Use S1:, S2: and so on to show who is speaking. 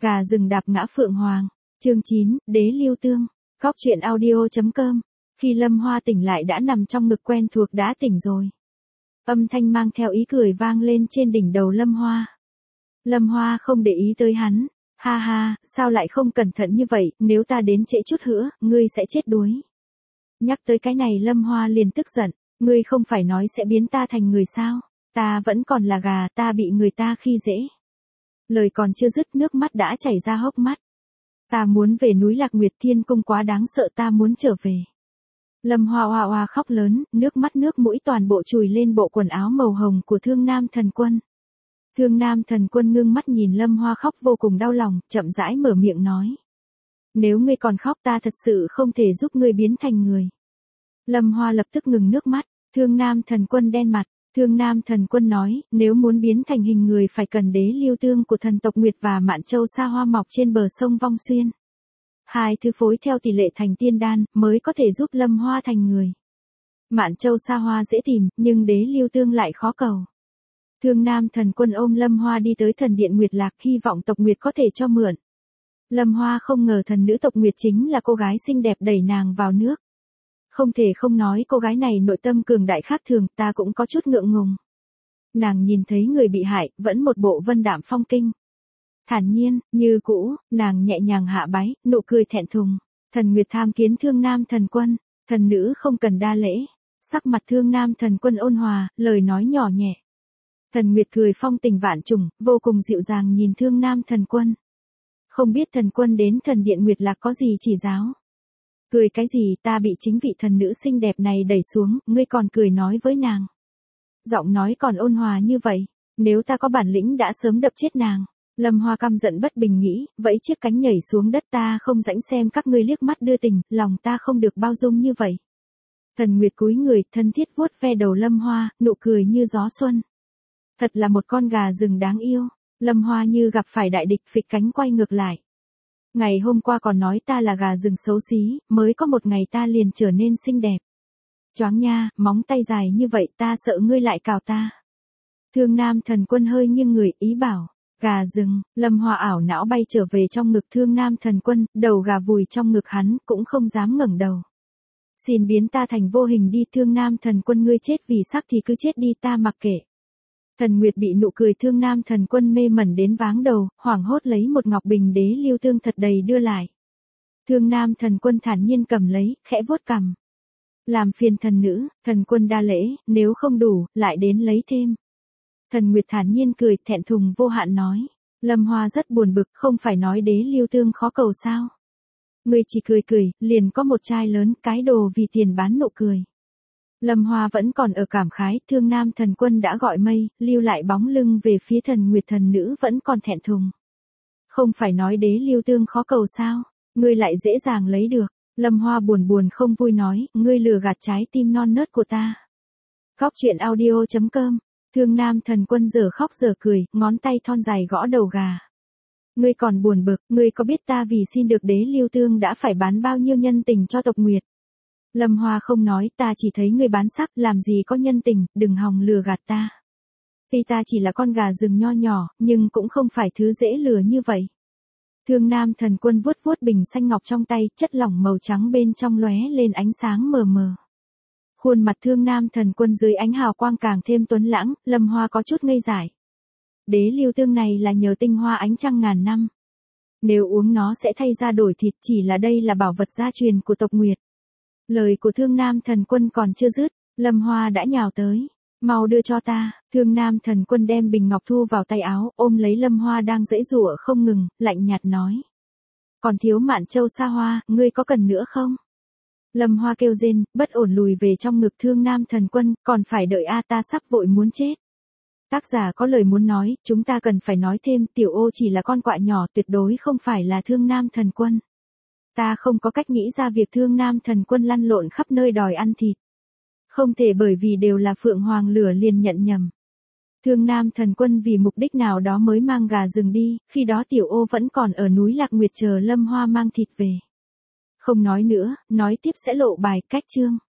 S1: Gà rừng đạp ngã Phượng Hoàng. Chương 9, Đế Lưu Tương. Góc truyện audio.com. Khi Lâm Hoa tỉnh lại đã nằm trong ngực quen thuộc đã tỉnh rồi. Âm thanh mang theo ý cười vang lên trên đỉnh đầu Lâm Hoa. Lâm Hoa không để ý tới hắn. Ha ha, sao lại không cẩn thận như vậy, nếu ta đến trễ chút nữa, ngươi sẽ chết đuối. Nhắc tới cái này Lâm Hoa liền tức giận, ngươi không phải nói sẽ biến ta thành người sao, ta vẫn còn là gà, ta bị người ta khi dễ. Lời còn chưa dứt nước mắt đã chảy ra hốc mắt. Ta muốn về núi Lạc Nguyệt Thiên Cung quá đáng sợ, ta muốn trở về. Lâm Hoa oa oa khóc lớn, nước mắt nước mũi toàn bộ chùi lên bộ quần áo màu hồng của Thương Nam Thần Quân. Thương Nam Thần Quân ngưng mắt nhìn Lâm Hoa khóc vô cùng đau lòng, chậm rãi mở miệng nói. Nếu ngươi còn khóc ta thật sự không thể giúp ngươi biến thành người. Lâm Hoa lập tức ngừng nước mắt, Thương Nam Thần Quân đen mặt. Thương Nam Thần Quân nói, nếu muốn biến thành hình người phải cần đế lưu tương của thần tộc Nguyệt và Mạn Châu Sa Hoa mọc trên bờ sông Vong Xuyên. Hai thứ phối theo tỷ lệ thành tiên đan mới có thể giúp Lâm Hoa thành người. Mạn Châu Sa Hoa dễ tìm, nhưng đế lưu tương lại khó cầu. Thương Nam Thần Quân ôm Lâm Hoa đi tới thần điện Nguyệt Lạc, hy vọng tộc Nguyệt có thể cho mượn. Lâm Hoa không ngờ thần nữ tộc Nguyệt chính là cô gái xinh đẹp đẩy nàng vào nước. Không thể không nói cô gái này nội tâm cường đại khác thường, ta cũng có chút ngượng ngùng. Nàng nhìn thấy người bị hại, vẫn một bộ vân đạm phong kinh. Thản nhiên, như cũ, nàng nhẹ nhàng hạ bái, nụ cười thẹn thùng. Thần Nguyệt tham kiến Thương Nam Thần Quân, thần nữ không cần đa lễ. Sắc mặt Thương Nam Thần Quân ôn hòa, lời nói nhỏ nhẹ. Thần Nguyệt cười phong tình vạn trùng, vô cùng dịu dàng nhìn Thương Nam Thần Quân. Không biết thần quân đến thần điện Nguyệt Lạc có gì chỉ giáo. Cười cái gì, ta bị chính vị thần nữ xinh đẹp này đẩy xuống, ngươi còn cười nói với nàng. Giọng nói còn ôn hòa như vậy, nếu ta có bản lĩnh đã sớm đập chết nàng. Lâm Hoa căm giận bất bình nghĩ, vẫy chiếc cánh nhảy xuống đất, ta không rảnh xem các ngươi liếc mắt đưa tình, lòng ta không được bao dung như vậy. Thần Nguyệt cúi người, thân thiết vuốt ve đầu Lâm Hoa, nụ cười như gió xuân. Thật là một con gà rừng đáng yêu. Lâm Hoa như gặp phải đại địch, phịch cánh quay ngược lại. Ngày hôm qua còn nói ta là gà rừng xấu xí, mới có một ngày ta liền trở nên xinh đẹp. Choáng nha, móng tay dài như vậy ta sợ ngươi lại cào ta. Thương Nam Thần Quân hơi nghiêng người, ý bảo. Gà rừng. Lâm Hoa ảo não bay trở về trong ngực Thương Nam Thần Quân, đầu gà vùi trong ngực hắn, cũng không dám ngẩng đầu. Xin biến ta thành vô hình đi, Thương Nam Thần Quân, ngươi chết vì sắc thì cứ chết đi, ta mặc kệ. Thần Nguyệt bị nụ cười Thương Nam Thần Quân mê mẩn đến váng đầu, hoảng hốt lấy một ngọc bình đế lưu tương thật đầy đưa lại. Thương Nam Thần Quân thản nhiên cầm lấy, khẽ vuốt cằm. Làm phiền thần nữ, Thần Quân đa lễ, nếu không đủ, lại đến lấy thêm. Thần Nguyệt thản nhiên cười, thẹn thùng vô hạn nói. Lâm Hoa rất buồn bực, không phải nói đế lưu tương khó cầu sao. Người chỉ cười cười, liền có một chai lớn, cái đồ vì tiền bán nụ cười. Lâm Hoa vẫn còn ở cảm khái, Thương Nam Thần Quân đã gọi mây, lưu lại bóng lưng về phía Thần Nguyệt thần nữ vẫn còn thẹn thùng. Không phải nói đế lưu tương khó cầu sao, ngươi lại dễ dàng lấy được. Lâm Hoa buồn buồn không vui nói, ngươi lừa gạt trái tim non nớt của ta. Góc truyện audio.com. Thương Nam Thần Quân giờ khóc giờ cười, ngón tay thon dài gõ đầu gà. Ngươi còn buồn bực, ngươi có biết ta vì xin được đế lưu tương đã phải bán bao nhiêu nhân tình cho tộc Nguyệt? Lâm Hoa không nói, ta chỉ thấy ngươi bán sắc, làm gì có nhân tình, đừng hòng lừa gạt ta. Tuy ta chỉ là con gà rừng nho nhỏ, nhưng cũng không phải thứ dễ lừa như vậy. Thương Nam Thần Quân vuốt vuốt bình xanh ngọc trong tay, chất lỏng màu trắng bên trong lóe lên ánh sáng mờ mờ. Khuôn mặt Thương Nam Thần Quân dưới ánh hào quang càng thêm tuấn lãng, Lâm Hoa có chút ngây dại. Đế lưu tương này là nhờ tinh hoa ánh trăng ngàn năm. Nếu uống nó sẽ thay ra đổi thịt, chỉ là đây là bảo vật gia truyền của tộc Nguyệt. Lời của Thương Nam Thần Quân còn chưa dứt, Lâm Hoa đã nhào tới. Mau đưa cho ta. Thương Nam Thần Quân đem bình ngọc thu vào tay áo, ôm lấy Lâm Hoa đang giãy giụa không ngừng, lạnh nhạt nói. Còn thiếu Mạn Châu Sa Hoa, ngươi có cần nữa không? Lâm Hoa kêu rên, bất ổn lùi về trong ngực Thương Nam Thần Quân, còn phải đợi ta sắp vội muốn chết. Tác giả có lời muốn nói, chúng ta cần phải nói thêm, tiểu ô chỉ là con quạ nhỏ, tuyệt đối không phải là Thương Nam Thần Quân. Ta không có cách nghĩ ra việc Thương Nam Thần Quân lăn lộn khắp nơi đòi ăn thịt. Không thể bởi vì đều là Phượng Hoàng lửa liền nhận nhầm. Thương Nam Thần Quân vì mục đích nào đó mới mang gà rừng đi, khi đó tiểu ô vẫn còn ở núi Lạc Nguyệt chờ Lâm Hoa mang thịt về. Không nói nữa, nói tiếp sẽ lộ bài, cách chương.